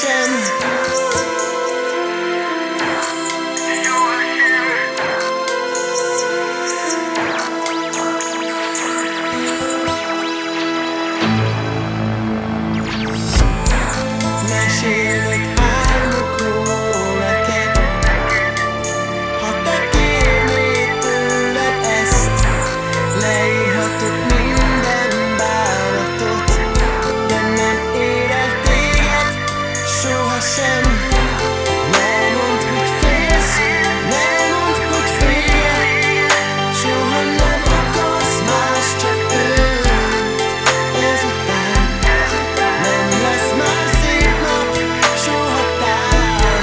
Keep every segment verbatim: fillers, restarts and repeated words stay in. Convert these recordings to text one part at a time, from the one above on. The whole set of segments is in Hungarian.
sohasem. Mesélnek álmokról neked, ha te kérnéd tőled ezt, leírhatok minden bánatot, de nem ér el téged sohasem. Ne mondd, hogy félsz, ne mondd, hogy félj, soha nem akarsz más, csak őt. Ezután nem lesz már szép nap soha tán.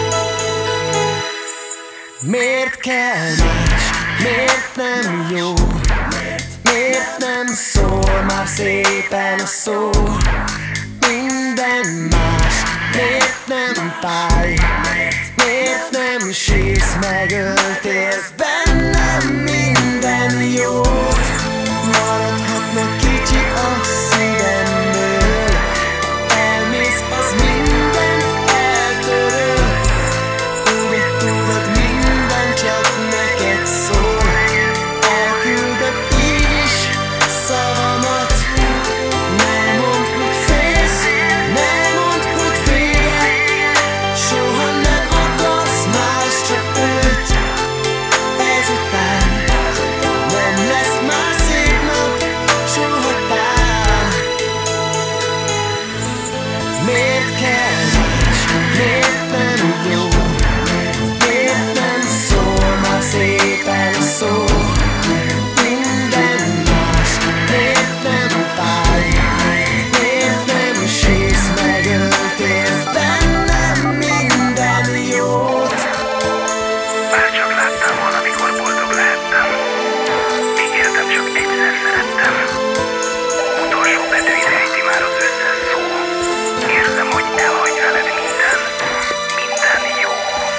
Miért kell más, miért nem jó, miért nem szól már szépen a szó? Minden más, miért nem fáj, miért nem sírsz, megöltél bennem minden jót? Maradhatna kicsi a szívemből, elmész, az mindent eltöröl. Ugye tudod, minden csak neked szól, elküldöd így is szavamat. Ne mondd, hogy félsz, ne mondd, hogy félj, soha nem akarsz más, csak őt. Ezután nem lesz már szép nap soha tán. Miért kell más, miért nem jó, miért nem szól már szépen a szó? Minden más, miért nem fáj, miért nem sírsz, megöltél bennem minden jót? Bárcsak láttam volna, mikor boldog lehettem. Még életem csak egyszer szerettem. Utolsó betűit ejti már az összes szó. Érzem, hogy elhagy veled minden, minden jó.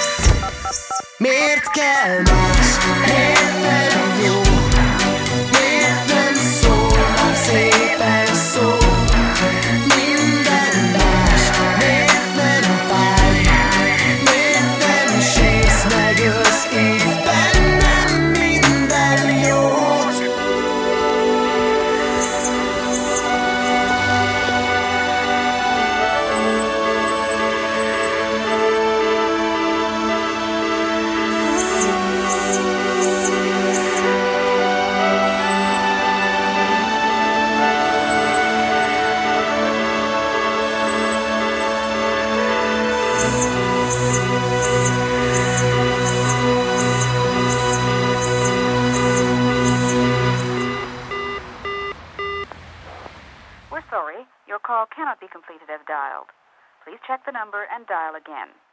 Miért kell más, miért nem jó, miért nem szól már szépen a szó? Minden más, miért nem fáj, miért nem sírsz, megölsz így bennem minden jót? We're sorry, your call cannot be completed as dialed. Please check the number and dial again.